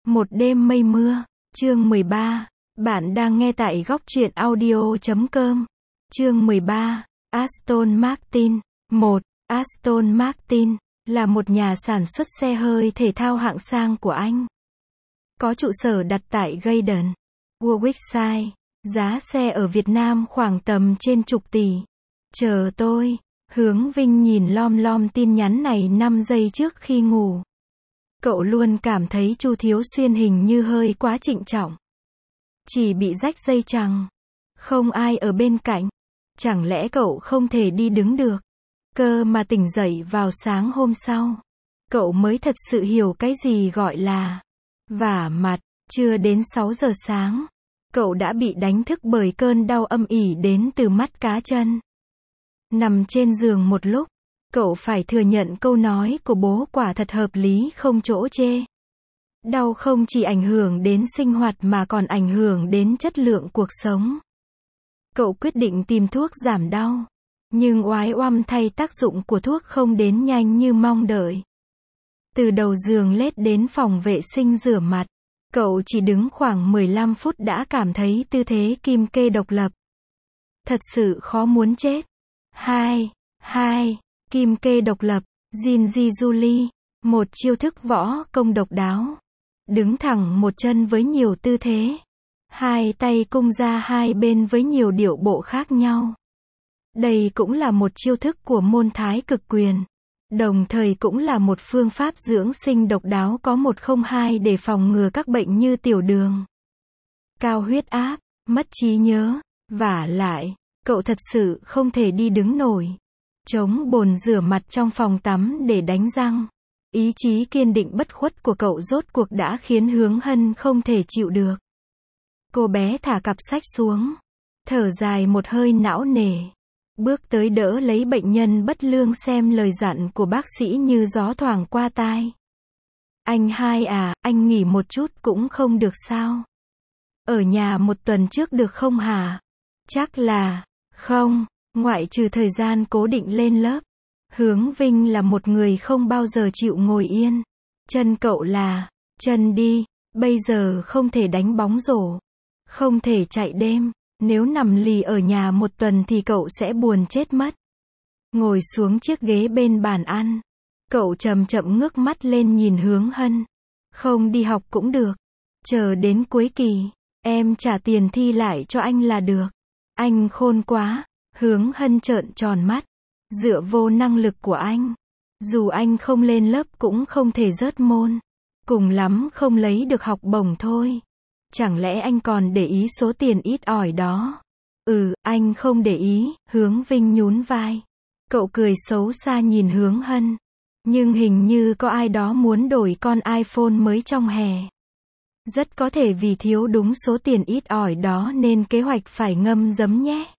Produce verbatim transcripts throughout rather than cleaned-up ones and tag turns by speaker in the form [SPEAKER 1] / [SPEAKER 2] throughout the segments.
[SPEAKER 1] Một đêm mây mưa, chương mười ba. Bạn đang nghe tại góc truyện audio chấm com. Chương mười ba. Aston Martin. một. Aston Martin là một nhà sản xuất xe hơi thể thao hạng sang của Anh. Có trụ sở đặt tại Gaydon, Warwickshire. Giá xe ở Việt Nam khoảng tầm trên chục tỷ. Chờ tôi. Hướng Vinh nhìn lom lom tin nhắn này năm giây trước khi ngủ. Cậu luôn cảm thấy Chu Thiếu Xuyên hình như hơi quá trịnh trọng. Chỉ bị rách dây chằng. Không ai ở bên cạnh. Chẳng lẽ cậu không thể đi đứng được? Cơ mà tỉnh dậy vào sáng hôm sau. Cậu mới thật sự hiểu cái gì gọi là vả mặt. Chưa đến sáu giờ sáng. Cậu đã bị đánh thức bởi cơn đau âm ỉ đến từ mắt cá chân. Nằm trên giường một lúc. Cậu phải thừa nhận câu nói của bố quả thật hợp lý không chỗ chê. Đau không chỉ ảnh hưởng đến sinh hoạt mà còn ảnh hưởng đến chất lượng cuộc sống. Cậu quyết định tìm thuốc giảm đau. Nhưng oái oăm thay tác dụng của thuốc không đến nhanh như mong đợi. Từ đầu giường lết đến phòng vệ sinh rửa mặt. Cậu chỉ đứng khoảng mười lăm phút đã cảm thấy tư thế kim kê độc lập. Thật sự khó muốn chết. hai. hai. Kim kê độc lập, Jinji Julie, một chiêu thức võ công độc đáo. Đứng thẳng một chân với nhiều tư thế. Hai tay cung ra hai bên với nhiều điệu bộ khác nhau. Đây cũng là một chiêu thức của môn Thái Cực Quyền. Đồng thời cũng là một phương pháp dưỡng sinh độc đáo có một không hai để phòng ngừa các bệnh như tiểu đường, cao huyết áp, mất trí nhớ. Vả lại, cậu thật sự không thể đi đứng nổi. Chống bồn rửa mặt trong phòng tắm để đánh răng. Ý chí kiên định bất khuất của cậu rốt cuộc đã khiến Hướng Hân không thể chịu được. Cô bé thả cặp sách xuống. Thở dài một hơi não nề. Bước tới đỡ lấy bệnh nhân bất lương xem lời dặn của bác sĩ như gió thoảng qua tai. Anh hai à, anh nghỉ một chút cũng không được sao? Ở nhà một tuần trước được không hả? Chắc là, không. Ngoại trừ thời gian cố định lên lớp. Hướng Vinh là một người không bao giờ chịu ngồi yên. Chân cậu là, chân đi, bây giờ không thể đánh bóng rổ. Không thể chạy đêm. Nếu nằm lì ở nhà một tuần thì cậu sẽ buồn chết mất. Ngồi xuống chiếc ghế bên bàn ăn. Cậu chậm chậm ngước mắt lên nhìn Hướng Hân. Không đi học cũng được. Chờ đến cuối kỳ, em trả tiền thi lại cho anh là được. Anh khôn quá. Hướng Hân trợn tròn mắt. Dựa vô năng lực của anh, dù anh không lên lớp cũng không thể rớt môn. Cùng lắm không lấy được học bổng thôi. Chẳng lẽ anh còn để ý số tiền ít ỏi đó? Ừ, anh không để ý. Hướng Vinh nhún vai. Cậu cười xấu xa nhìn Hướng Hân. Nhưng hình như có ai đó muốn đổi con iPhone mới trong hè. Rất có thể vì thiếu đúng số tiền ít ỏi đó nên kế hoạch phải ngâm giấm nhé.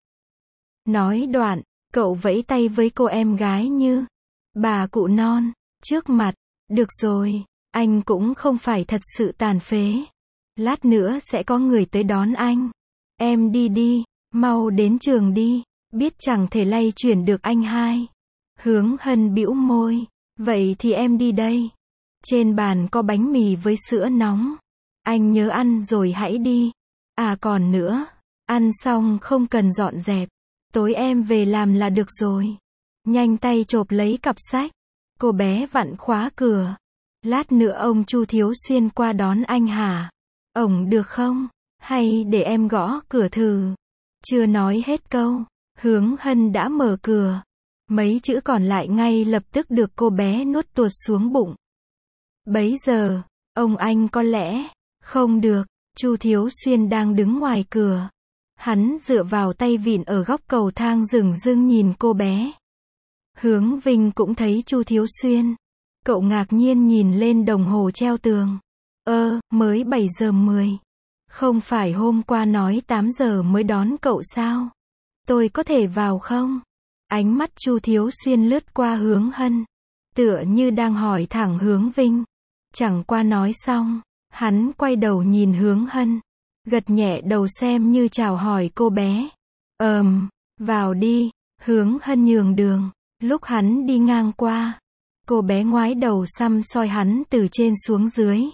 [SPEAKER 1] Nói đoạn, cậu vẫy tay với cô em gái như bà cụ non, trước mặt. Được rồi, anh cũng không phải thật sự tàn phế. Lát nữa sẽ có người tới đón anh. Em đi đi, mau đến trường đi, biết chẳng thể lay chuyển được anh hai. Hướng Hân bĩu môi, vậy thì em đi đây. Trên bàn có bánh mì với sữa nóng. Anh nhớ ăn rồi hãy đi. À còn nữa, ăn xong không cần dọn dẹp. Tối em về làm là được rồi. Nhanh tay chộp lấy cặp sách. Cô bé vặn khóa cửa. Lát nữa ông Chu Thiếu Xuyên qua đón anh hả? Ổng được không? Hay để em gõ cửa thử? Chưa nói hết câu, Hướng Hân đã mở cửa. Mấy chữ còn lại ngay lập tức được cô bé nuốt tuột xuống bụng. Bấy giờ, ông anh có lẽ không được. Chu Thiếu Xuyên đang đứng ngoài cửa. Hắn dựa vào tay vịn ở góc cầu thang dửng dưng nhìn cô bé. Hướng Vinh cũng thấy Chu Thiếu Xuyên. Cậu ngạc nhiên nhìn lên đồng hồ treo tường. Ơ, mới bảy giờ mười. Không phải hôm qua nói tám giờ mới đón cậu sao? Tôi có thể vào không? Ánh mắt Chu Thiếu Xuyên lướt qua Hướng Hân. Tựa như đang hỏi thẳng Hướng Vinh. Chẳng qua nói xong, hắn quay đầu nhìn Hướng Hân. Gật nhẹ đầu xem như chào hỏi cô bé. Ờm, vào đi. Hướng Hân nhường đường. Lúc hắn đi ngang qua, cô bé ngoái đầu săm soi hắn từ trên xuống dưới.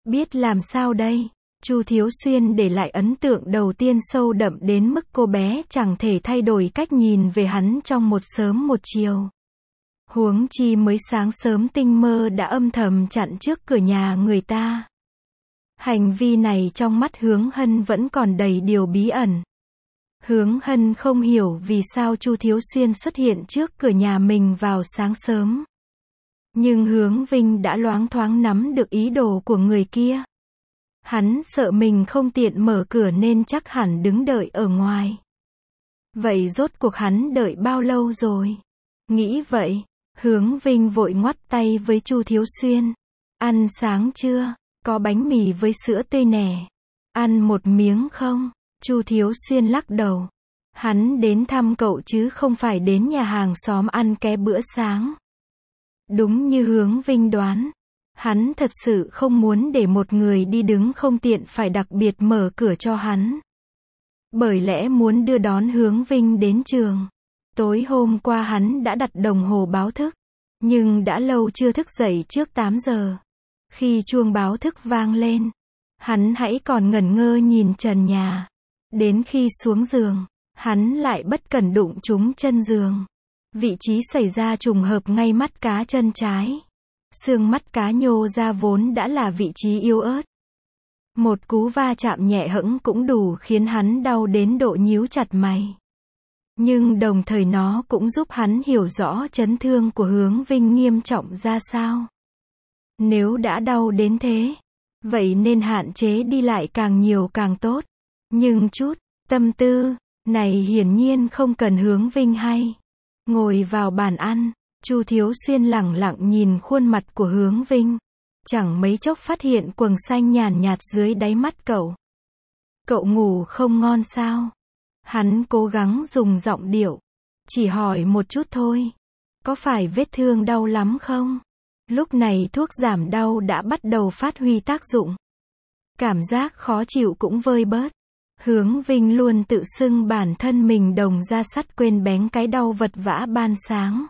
[SPEAKER 1] Biết làm sao đây? Chu Thiếu Xuyên để lại ấn tượng đầu tiên sâu đậm đến mức cô bé chẳng thể thay đổi cách nhìn về hắn trong một sớm một chiều. Huống chi mới sáng sớm tinh mơ đã âm thầm chặn trước cửa nhà người ta. Hành vi này trong mắt Hướng Hân vẫn còn đầy điều bí ẩn. Hướng Hân không hiểu vì sao Chu Thiếu Xuyên xuất hiện trước cửa nhà mình vào sáng sớm. Nhưng Hướng Vinh đã loáng thoáng nắm được ý đồ của người kia. Hắn sợ mình không tiện mở cửa nên chắc hẳn đứng đợi ở ngoài. Vậy rốt cuộc hắn đợi bao lâu rồi? Nghĩ vậy, Hướng Vinh vội ngoắt tay với Chu Thiếu Xuyên. Ăn sáng chưa? Có bánh mì với sữa tươi nè. Ăn một miếng không? Chu Thiếu Xuyên lắc đầu. Hắn đến thăm cậu chứ không phải đến nhà hàng xóm ăn ké bữa sáng. Đúng như Hướng Vinh đoán. Hắn thật sự không muốn để một người đi đứng không tiện phải đặc biệt mở cửa cho hắn. Bởi lẽ muốn đưa đón Hướng Vinh đến trường. Tối hôm qua hắn đã đặt đồng hồ báo thức. Nhưng đã lâu chưa thức dậy trước tám giờ. Khi chuông báo thức vang lên, hắn hãy còn ngẩn ngơ nhìn trần nhà. Đến khi xuống giường, hắn lại bất cẩn đụng trúng chân giường. Vị trí xảy ra trùng hợp ngay mắt cá chân trái. Xương mắt cá nhô ra vốn đã là vị trí yếu ớt. Một cú va chạm nhẹ hẫng cũng đủ khiến hắn đau đến độ nhíu chặt mày. Nhưng đồng thời nó cũng giúp hắn hiểu rõ chấn thương của Hướng Vinh nghiêm trọng ra sao. Nếu đã đau đến thế, vậy nên hạn chế đi lại càng nhiều càng tốt. Nhưng chút tâm tư này hiển nhiên không cần Hướng Vinh hay. Ngồi vào bàn ăn, Chu Thiếu Xuyên lẳng lặng nhìn khuôn mặt của Hướng Vinh. Chẳng mấy chốc phát hiện quầng xanh nhàn nhạt dưới đáy mắt cậu. Cậu ngủ không ngon sao? Hắn cố gắng dùng giọng điệu. Chỉ hỏi một chút thôi. Có phải vết thương đau lắm không? Lúc này thuốc giảm đau đã bắt đầu phát huy tác dụng. Cảm giác khó chịu cũng vơi bớt. Hướng Vinh luôn tự xưng bản thân mình đồng ra sắt quên bén cái đau vật vã ban sáng.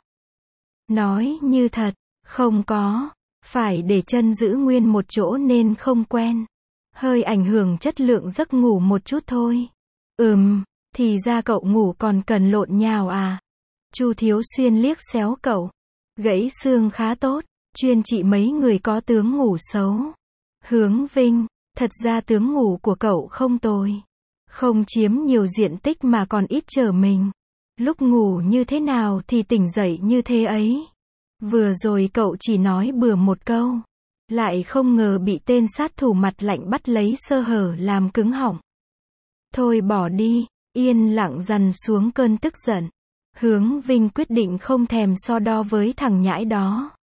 [SPEAKER 1] Nói như thật, không có. Phải để chân giữ nguyên một chỗ nên không quen. Hơi ảnh hưởng chất lượng giấc ngủ một chút thôi. Ừm, thì ra cậu ngủ còn cần lộn nhào à? Chu Thiếu Xuyên liếc xéo cậu. Gãy xương khá tốt, chuyên trị mấy người có tướng ngủ xấu. Hướng Vinh, thật ra tướng ngủ của cậu không tồi. Không chiếm nhiều diện tích mà còn ít trở mình. Lúc ngủ như thế nào thì tỉnh dậy như thế ấy. Vừa rồi cậu chỉ nói bừa một câu. Lại không ngờ bị tên sát thủ mặt lạnh bắt lấy sơ hở làm cứng họng. Thôi bỏ đi, yên lặng dằn xuống cơn tức giận. Hướng Vinh quyết định không thèm so đo với thằng nhãi đó.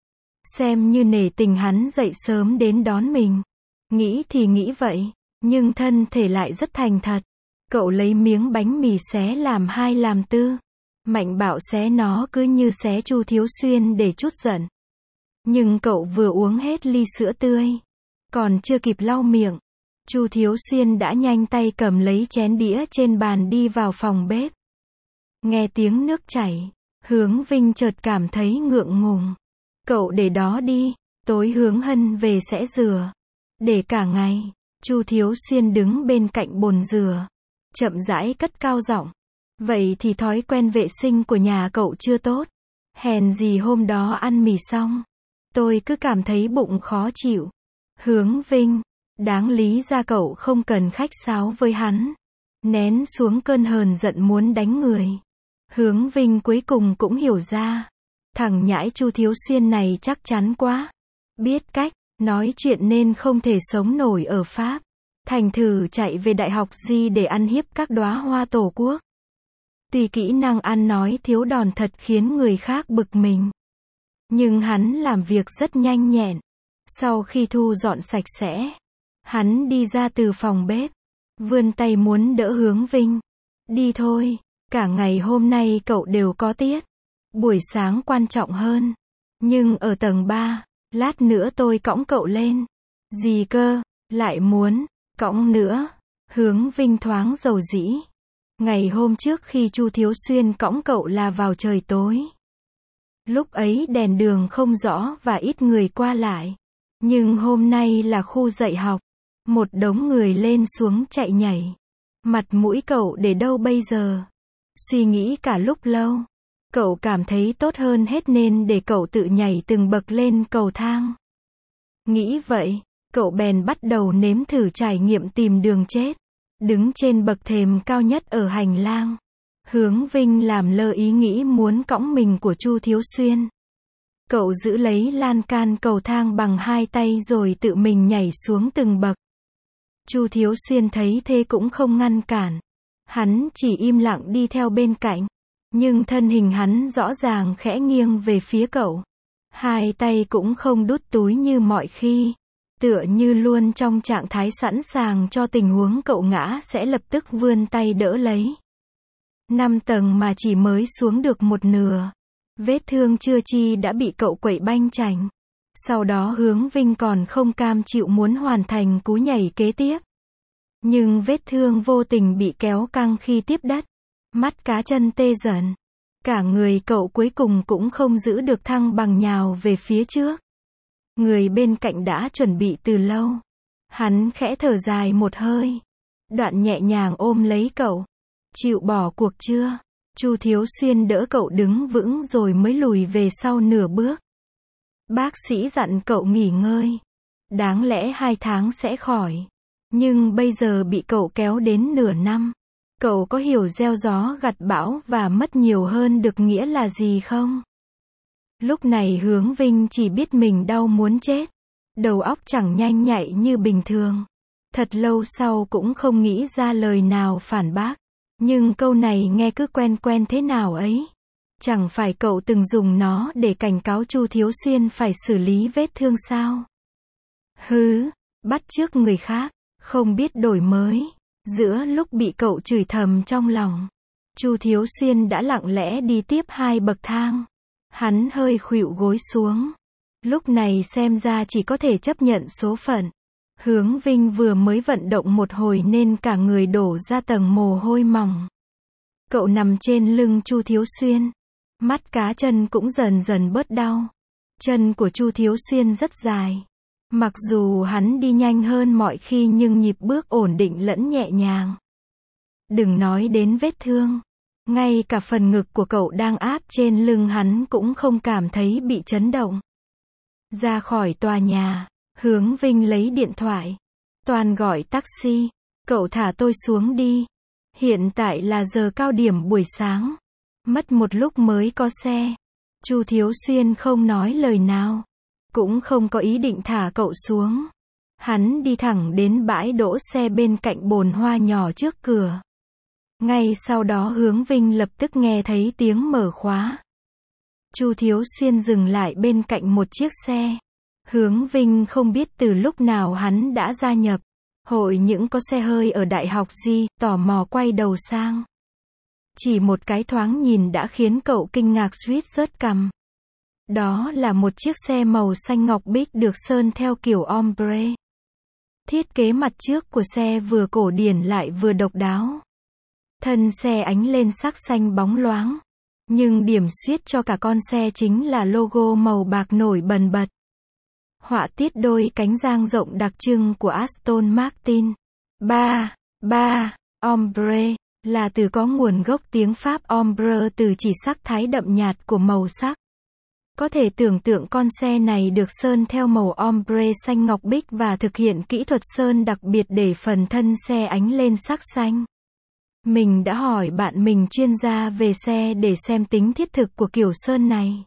[SPEAKER 1] Xem như nể tình hắn dậy sớm đến đón mình. Nghĩ thì nghĩ vậy, nhưng thân thể lại rất thành thật. Cậu lấy miếng bánh mì xé làm hai làm tư. Mạnh bạo xé nó cứ như xé Chu Thiếu Xuyên để trút giận. Nhưng cậu vừa uống hết ly sữa tươi. Còn chưa kịp lau miệng. Chu Thiếu Xuyên đã nhanh tay cầm lấy chén đĩa trên bàn đi vào phòng bếp. Nghe tiếng nước chảy, Hướng Vinh chợt cảm thấy ngượng ngùng. Cậu để đó đi, tối Hướng Hân về sẽ rửa. Để cả ngày, Chu Thiếu Xuyên đứng bên cạnh bồn rửa. Chậm rãi cất cao giọng. Vậy thì thói quen vệ sinh của nhà cậu chưa tốt. Hèn gì hôm đó ăn mì xong, tôi cứ cảm thấy bụng khó chịu. Hướng Vinh, đáng lý ra cậu không cần khách sáo với hắn. Nén xuống cơn hờn giận muốn đánh người. Hướng Vinh cuối cùng cũng hiểu ra. Thằng nhãi Chu Thiếu Xuyên này chắc chắn quá. Biết cách nói chuyện nên không thể sống nổi ở Pháp. Thành thử chạy về đại học gì để ăn hiếp các đóa hoa tổ quốc. Tuy kỹ năng ăn nói thiếu đòn thật khiến người khác bực mình. Nhưng hắn làm việc rất nhanh nhẹn. Sau khi thu dọn sạch sẽ, hắn đi ra từ phòng bếp. Vươn tay muốn đỡ Hướng Vinh. Đi thôi, cả ngày hôm nay cậu đều có tiết. Buổi sáng quan trọng hơn. Nhưng ở tầng ba, lát nữa tôi cõng cậu lên. Gì cơ, lại muốn cõng nữa. Hướng Vinh thoáng dầu dĩ. Ngày hôm trước khi Chu Thiếu Xuyên cõng cậu là vào trời tối. Lúc ấy đèn đường không rõ và ít người qua lại. Nhưng hôm nay là khu dạy học. Một đống người lên xuống chạy nhảy. Mặt mũi cậu để đâu bây giờ? Suy nghĩ cả lúc lâu. Cậu cảm thấy tốt hơn hết nên để cậu tự nhảy từng bậc lên cầu thang. Nghĩ vậy, cậu bèn bắt đầu nếm thử trải nghiệm tìm đường chết. Đứng trên bậc thềm cao nhất ở hành lang. Hướng Vinh làm lơ ý nghĩ muốn cõng mình của Chu Thiếu Xuyên. Cậu giữ lấy lan can cầu thang bằng hai tay rồi tự mình nhảy xuống từng bậc. Chu Thiếu Xuyên thấy thế cũng không ngăn cản. Hắn chỉ im lặng đi theo bên cạnh. Nhưng thân hình hắn rõ ràng khẽ nghiêng về phía cậu. Hai tay cũng không đút túi như mọi khi. Tựa như luôn trong trạng thái sẵn sàng cho tình huống cậu ngã sẽ lập tức vươn tay đỡ lấy. Năm tầng mà chỉ mới xuống được một nửa. Vết thương chưa chi đã bị cậu quậy banh chành. Sau đó Hướng Vinh còn không cam chịu muốn hoàn thành cú nhảy kế tiếp. Nhưng vết thương vô tình bị kéo căng khi tiếp đất. Mắt cá chân tê dần. Cả người cậu cuối cùng cũng không giữ được thăng bằng nhào về phía trước. Người bên cạnh đã chuẩn bị từ lâu. Hắn khẽ thở dài một hơi. Đoạn nhẹ nhàng ôm lấy cậu. Chịu bỏ cuộc chưa? Chu Thiếu Xuyên đỡ cậu đứng vững rồi mới lùi về sau nửa bước. Bác sĩ dặn cậu nghỉ ngơi. Đáng lẽ hai tháng sẽ khỏi. Nhưng bây giờ bị cậu kéo đến nửa năm. Cậu có hiểu gieo gió gặt bão và mất nhiều hơn được nghĩa là gì không? Lúc này Hướng Vinh chỉ biết mình đau muốn chết. Đầu óc chẳng nhanh nhạy như bình thường. Thật lâu sau cũng không nghĩ ra lời nào phản bác. Nhưng câu này nghe cứ quen quen thế nào ấy. Chẳng phải cậu từng dùng nó để cảnh cáo Chu Thiếu Xuyên phải xử lý vết thương sao? Hứ, bắt chước người khác, không biết đổi mới. Giữa lúc bị cậu chửi thầm trong lòng, Chu Thiếu Xuyên đã lặng lẽ đi tiếp hai bậc thang. Hắn hơi khuỵu gối xuống. Lúc này xem ra chỉ có thể chấp nhận số phận. Hướng Vinh vừa mới vận động một hồi nên cả người đổ ra tầng mồ hôi mỏng. Cậu nằm trên lưng Chu Thiếu Xuyên. Mắt cá chân cũng dần dần bớt đau. Chân của Chu Thiếu Xuyên rất dài. Mặc dù hắn đi nhanh hơn mọi khi nhưng nhịp bước ổn định lẫn nhẹ nhàng. Đừng nói đến vết thương. Ngay cả phần ngực của cậu đang áp trên lưng hắn cũng không cảm thấy bị chấn động. Ra khỏi tòa nhà, Hướng Vinh lấy điện thoại. Toàn gọi taxi. Cậu thả tôi xuống đi. Hiện tại là giờ cao điểm buổi sáng. Mất một lúc mới có xe. Chu Thiếu Xuyên không nói lời nào. Cũng không có ý định thả cậu xuống. Hắn đi thẳng đến bãi đỗ xe bên cạnh bồn hoa nhỏ trước cửa. Ngay sau đó Hướng Vinh lập tức nghe thấy tiếng mở khóa. Chu Thiếu Xuyên dừng lại bên cạnh một chiếc xe. Hướng Vinh không biết từ lúc nào hắn đã gia nhập hội những có xe hơi ở Đại học G, tò mò quay đầu sang. Chỉ một cái thoáng nhìn đã khiến cậu kinh ngạc suýt rớt cằm. Đó là một chiếc xe màu xanh ngọc bích được sơn theo kiểu ombre. Thiết kế mặt trước của xe vừa cổ điển lại vừa độc đáo. Thân xe ánh lên sắc xanh bóng loáng. Nhưng điểm xuyết cho cả con xe chính là logo màu bạc nổi bần bật. Họa tiết đôi cánh dang rộng đặc trưng của Aston Martin. ba. ba. Ombre là từ có nguồn gốc tiếng Pháp ombre từ chỉ sắc thái đậm nhạt của màu sắc. Có thể tưởng tượng con xe này được sơn theo màu ombre xanh ngọc bích và thực hiện kỹ thuật sơn đặc biệt để phần thân xe ánh lên sắc xanh. Mình đã hỏi bạn mình chuyên gia về xe để xem tính thiết thực của kiểu sơn này.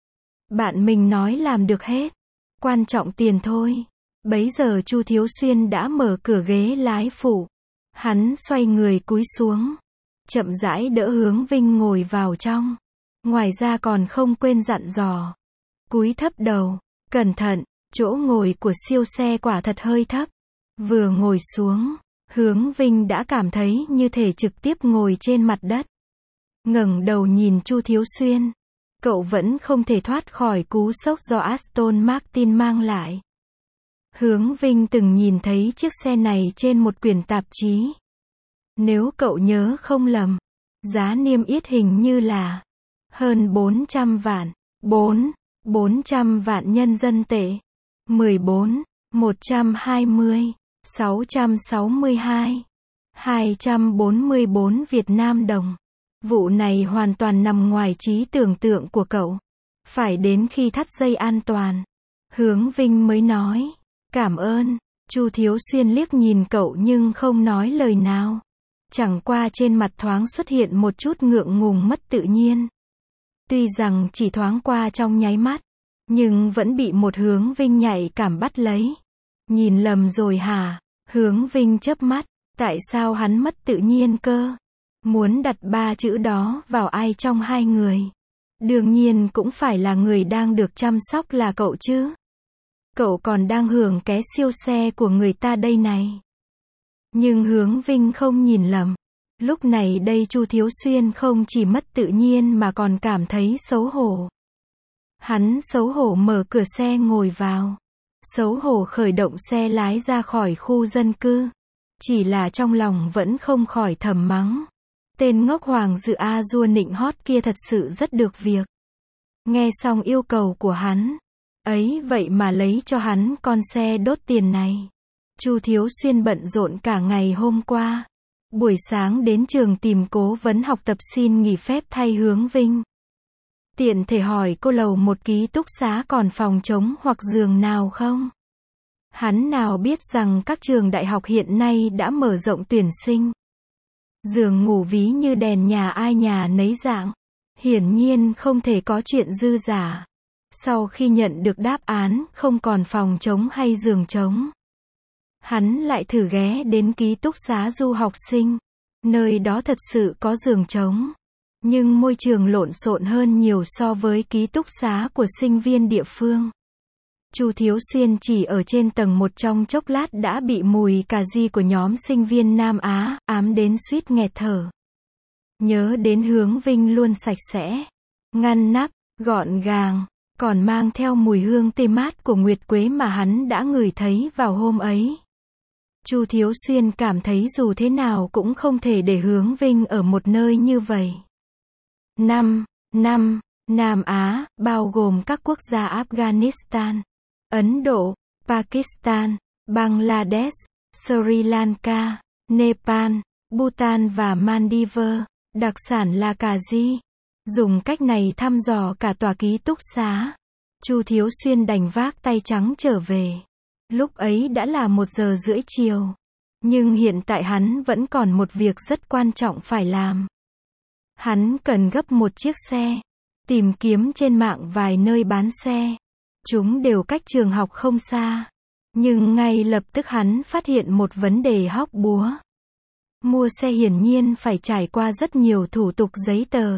[SPEAKER 1] Bạn mình nói làm được hết. Quan trọng tiền thôi. Bấy giờ Chu Thiếu Xuyên đã mở cửa ghế lái phụ. Hắn xoay người cúi xuống. Chậm rãi đỡ Hướng Vinh ngồi vào trong. Ngoài ra còn không quên dặn dò. Cúi thấp đầu. Cẩn thận, chỗ ngồi của siêu xe quả thật hơi thấp. Vừa ngồi xuống, Hướng Vinh đã cảm thấy như thể trực tiếp ngồi trên mặt đất. Ngẩng đầu nhìn Chu Thiếu Xuyên. Cậu vẫn không thể thoát khỏi cú sốc do Aston Martin mang lại. Hướng Vinh từng nhìn thấy chiếc xe này trên một quyển tạp chí. Nếu cậu nhớ không lầm, giá niêm yết hình như là hơn bốn trăm vạn, bốn, bốn trăm vạn nhân dân tệ. mười bốn, một trăm hai mươi, sáu trăm sáu mươi hai, hai trăm bốn mươi bốn Việt Nam đồng. Vụ này hoàn toàn nằm ngoài trí tưởng tượng của cậu. Phải đến khi thắt dây an toàn, Hướng Vinh mới nói, cảm ơn. Chu Thiếu Xuyên liếc nhìn cậu nhưng không nói lời nào. Chẳng qua trên mặt thoáng xuất hiện một chút ngượng ngùng mất tự nhiên. Tuy rằng chỉ thoáng qua trong nháy mắt, nhưng vẫn bị một Hướng Vinh nhạy cảm bắt lấy. Nhìn lầm rồi hả? Hướng Vinh chớp mắt, tại sao hắn mất tự nhiên cơ? Muốn đặt ba chữ đó vào ai trong hai người? Đương nhiên cũng phải là người đang được chăm sóc là cậu chứ. Cậu còn đang hưởng ké siêu xe của người ta đây này. Nhưng Hướng Vinh không nhìn lầm. Lúc này đây Chu Thiếu Xuyên không chỉ mất tự nhiên mà còn cảm thấy xấu hổ. Hắn xấu hổ mở cửa xe ngồi vào. Xấu hổ khởi động xe lái ra khỏi khu dân cư. Chỉ là trong lòng vẫn không khỏi thầm mắng. Tên ngốc Hoàng Dự A Dua nịnh hót kia thật sự rất được việc. Nghe xong yêu cầu của hắn. Ấy vậy mà lấy cho hắn con xe đốt tiền này. Chu Thiếu Xuyên bận rộn cả ngày hôm qua. Buổi sáng đến trường tìm cố vấn học tập xin nghỉ phép thay Hướng Vinh. Tiện thể hỏi cô lầu một ký túc xá còn phòng trống hoặc giường nào không? Hắn nào biết rằng các trường đại học hiện nay đã mở rộng tuyển sinh. Giường ngủ ví như đèn nhà ai nhà nấy dạng. Hiển nhiên không thể có chuyện dư giả. Sau khi nhận được đáp án không còn phòng trống hay giường trống, hắn lại thử ghé đến ký túc xá du học sinh. Nơi đó thật sự có giường trống. Nhưng môi trường lộn xộn hơn nhiều so với ký túc xá của sinh viên địa phương. Chu Thiếu Xuyên chỉ ở trên tầng một trong chốc lát đã bị mùi cà ri của nhóm sinh viên Nam Á ám đến suýt nghẹt thở. Nhớ đến Hướng Vinh luôn sạch sẽ, ngăn nắp, gọn gàng, còn mang theo mùi hương tê mát của nguyệt quế mà hắn đã ngửi thấy vào hôm ấy. Chu Thiếu Xuyên cảm thấy dù thế nào cũng không thể để Hướng Vinh ở một nơi như vậy. năm. năm. Nam Á, bao gồm các quốc gia Afghanistan, Ấn Độ, Pakistan, Bangladesh, Sri Lanka, Nepal, Bhutan và Maldives, đặc sản là cà ri. Dùng cách này thăm dò cả tòa ký túc xá. Chu Thiếu Xuyên đành vác tay trắng trở về. Lúc ấy đã là một giờ rưỡi chiều. Nhưng hiện tại hắn vẫn còn một việc rất quan trọng phải làm. Hắn cần gấp một chiếc xe. Tìm kiếm trên mạng vài nơi bán xe. Chúng đều cách trường học không xa. Nhưng ngay lập tức hắn phát hiện một vấn đề hóc búa. Mua xe hiển nhiên phải trải qua rất nhiều thủ tục giấy tờ.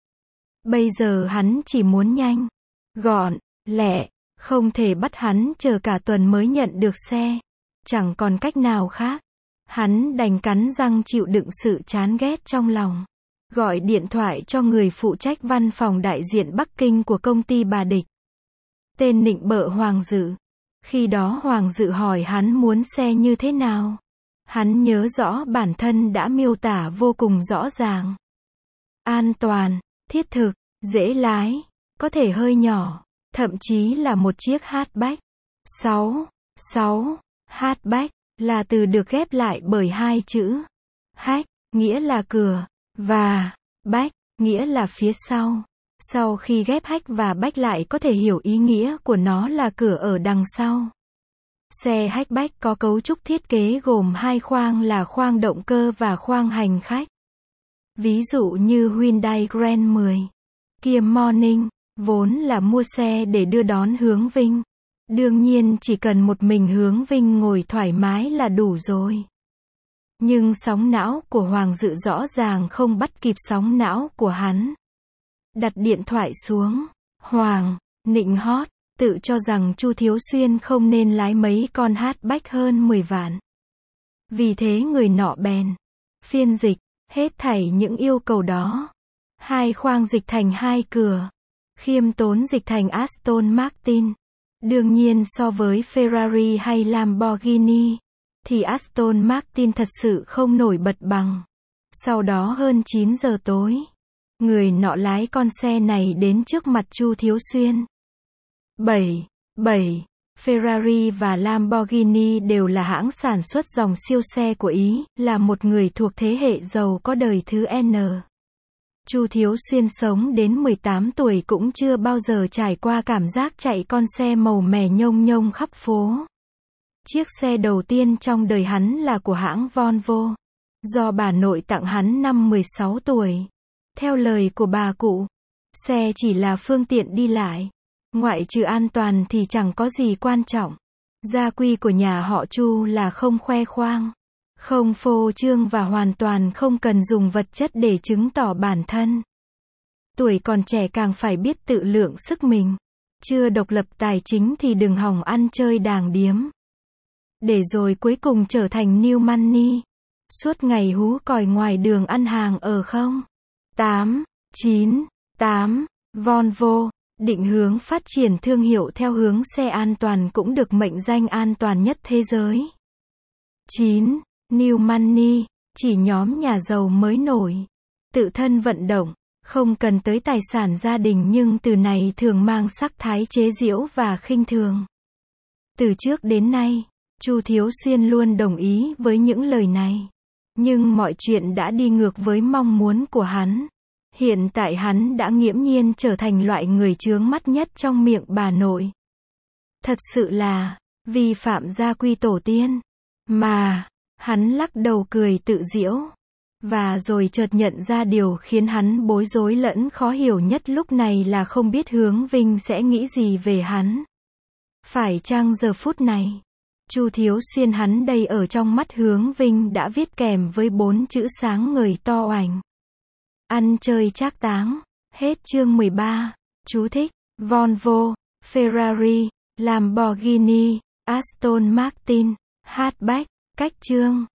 [SPEAKER 1] Bây giờ hắn chỉ muốn nhanh, gọn, lẹ, không thể bắt hắn chờ cả tuần mới nhận được xe. Chẳng còn cách nào khác. Hắn đành cắn răng chịu đựng sự chán ghét trong lòng. Gọi điện thoại cho người phụ trách văn phòng đại diện Bắc Kinh của công ty bà Địch. Tên nịnh bợ Hoàng Dự. Khi đó Hoàng Dự hỏi hắn muốn xe như thế nào. Hắn nhớ rõ bản thân đã miêu tả vô cùng rõ ràng. An toàn, thiết thực, dễ lái, có thể hơi nhỏ, thậm chí là một chiếc hatchback. sáu. sáu. Hatchback là từ được ghép lại bởi hai chữ. Hatch, nghĩa là cửa, và back, nghĩa là phía sau. Sau khi ghép hatch và back lại có thể hiểu ý nghĩa của nó là cửa ở đằng sau. Xe hatchback có cấu trúc thiết kế gồm hai khoang là khoang động cơ và khoang hành khách. Ví dụ như Hyundai Grand mười, Kia Morning, vốn là mua xe để đưa đón Hướng Vinh. Đương nhiên chỉ cần một mình Hướng Vinh ngồi thoải mái là đủ rồi. Nhưng sóng não của Hoàng Dự rõ ràng không bắt kịp sóng não của hắn. Đặt điện thoại xuống. Hoàng, nịnh hót, tự cho rằng Chu Thiếu Xuyên không nên lái mấy con hatchback hơn mười vạn. Vì thế người nọ bèn phiên dịch hết thảy những yêu cầu đó. Hai khoang dịch thành hai cửa. Khiêm tốn dịch thành Aston Martin. Đương nhiên so với Ferrari hay Lamborghini, thì Aston Martin thật sự không nổi bật bằng. Sau đó hơn chín giờ tối, người nọ lái con xe này đến trước mặt Chu Thiếu Xuyên. bảy. bảy. Ferrari và Lamborghini đều là hãng sản xuất dòng siêu xe của Ý, là một người thuộc thế hệ giàu có đời thứ N. Chu Thiếu Xuyên sống đến mười tám tuổi cũng chưa bao giờ trải qua cảm giác chạy con xe màu mè nhông nhông khắp phố. Chiếc xe đầu tiên trong đời hắn là của hãng Volvo, do bà nội tặng hắn năm mười sáu tuổi. Theo lời của bà cụ, xe chỉ là phương tiện đi lại, ngoại trừ an toàn thì chẳng có gì quan trọng. Gia quy của nhà họ Chu là không khoe khoang, không phô trương và hoàn toàn không cần dùng vật chất để chứng tỏ bản thân. Tuổi còn trẻ càng phải biết tự lượng sức mình. Chưa độc lập tài chính thì đừng hòng ăn chơi đàng điếm. Để rồi cuối cùng trở thành new money. Suốt ngày hú còi ngoài đường ăn hàng ở không. tám, chín, tám, Volvo, định hướng phát triển thương hiệu theo hướng xe an toàn cũng được mệnh danh an toàn nhất thế giới. chín. New money, chỉ nhóm nhà giàu mới nổi. Tự thân vận động, không cần tới tài sản gia đình nhưng từ này thường mang sắc thái chế giễu và khinh thường. Từ trước đến nay, Chu Thiếu Xuyên luôn đồng ý với những lời này. Nhưng mọi chuyện đã đi ngược với mong muốn của hắn. Hiện tại hắn đã nghiễm nhiên trở thành loại người chướng mắt nhất trong miệng bà nội. Thật sự là vi phạm gia quy tổ tiên. Mà, hắn lắc đầu cười tự giễu. Và rồi chợt nhận ra điều khiến hắn bối rối lẫn khó hiểu nhất lúc này là không biết Hướng Vinh sẽ nghĩ gì về hắn. Phải chăng giờ phút này, Chu Thiếu Xuyên hắn đây ở trong mắt Hướng Vinh đã viết kèm với bốn chữ sáng ngời to oành. Ăn chơi trác táng. Hết chương mười ba. Chú thích. Volvo, Ferrari, Lamborghini, Aston Martin, hatchback. Cách chương.